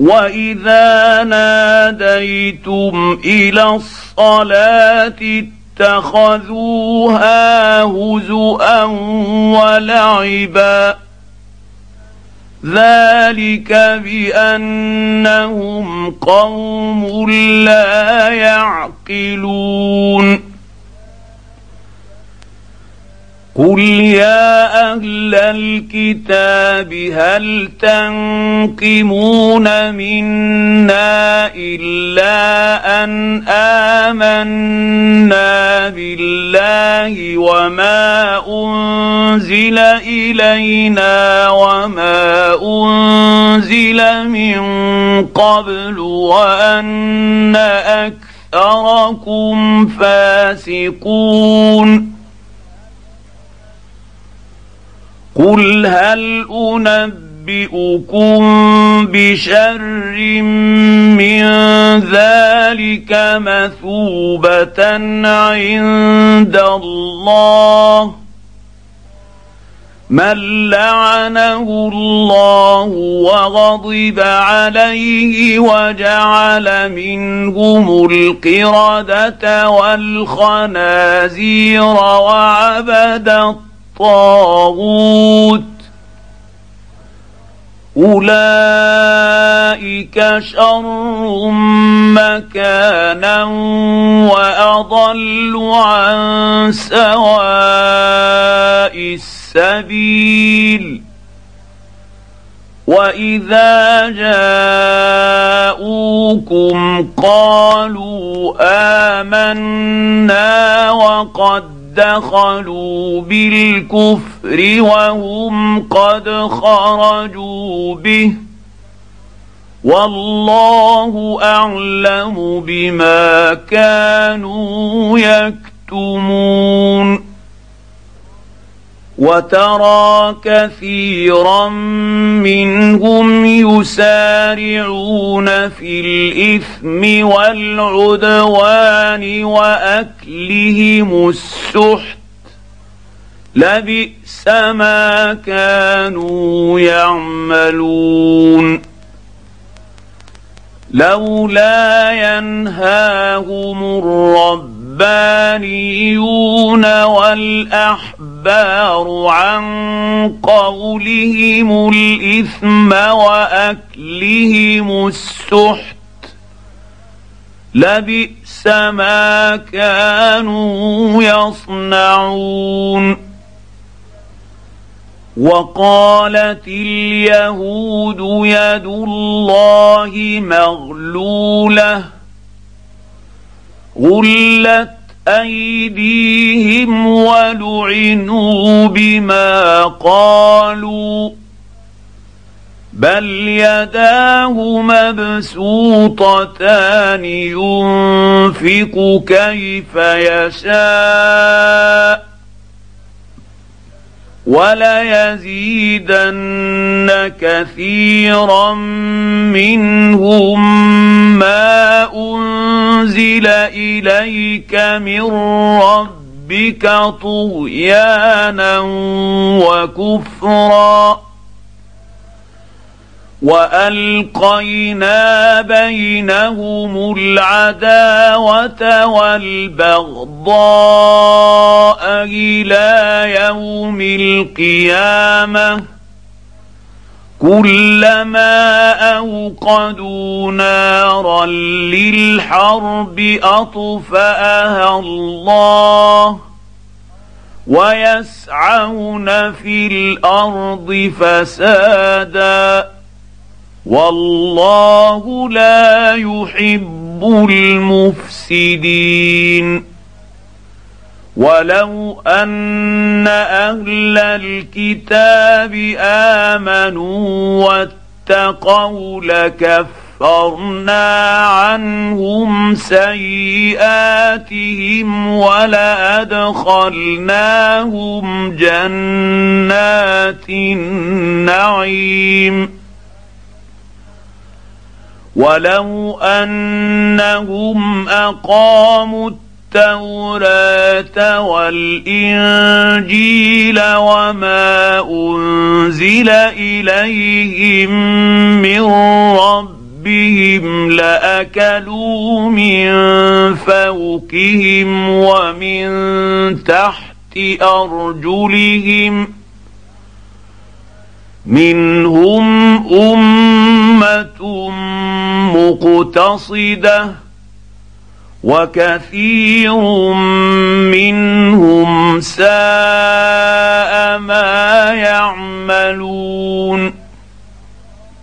وإذا ناديتم إلى الصلاة اتخذوها هزؤا ولعبا ذلك بأنهم قوم لا يعقلون قل يا أهل الكتاب هل تنقمون منا إلا أن آمنا بالله وما أنزل إلينا وما أنزل من قبل وأن أكثركم فاسقون قل هل أنبئكم بشر من ذلك مثوبة عند الله من لعنه الله وغضب عليه وجعل منهم القردة والخنازير وعبد الطاغوت أولئك شر مكانا وأضل عن سواء السبيل وإذا جاءوكم قالوا آمنا وقد دخلوا بالكفر وهم قد خرجوا به والله أعلم بما كانوا يكتمون وترى كثيرا منهم يسارعون في الإثم والعدوان وأكلهم السحت لبئس ما كانوا يعملون لولا ينهاهم الربانيون والأحبار عن قولهم الإثم وأكلهم السحت لبئس ما كانوا يصنعون وقالت اليهود يد الله مغلولة غلت أيديهم ولعنوا بما قالوا بل يداه مبسوطتان ينفق كيف يشاء وليزيدن كثيرا منهم ما أنزل إليك من ربك طغيانا وكفرا وألقينا بينهم العداوة والبغضاء إلى يوم القيامة كلما أوقدوا نارا للحرب أطفأها الله ويسعون في الأرض فسادا والله لا يحب المفسدين ولو أن أهل الكتاب آمنوا واتقوا لكفرنا عنهم سيئاتهم ولأدخلناهم جنات النعيم ولو أنهم أقاموا التوراة والإنجيل وما أنزل إليهم من ربهم ربهم لأكلوا من فوقهم ومن تحت أرجلهم منهم أمة مقتصدة وكثير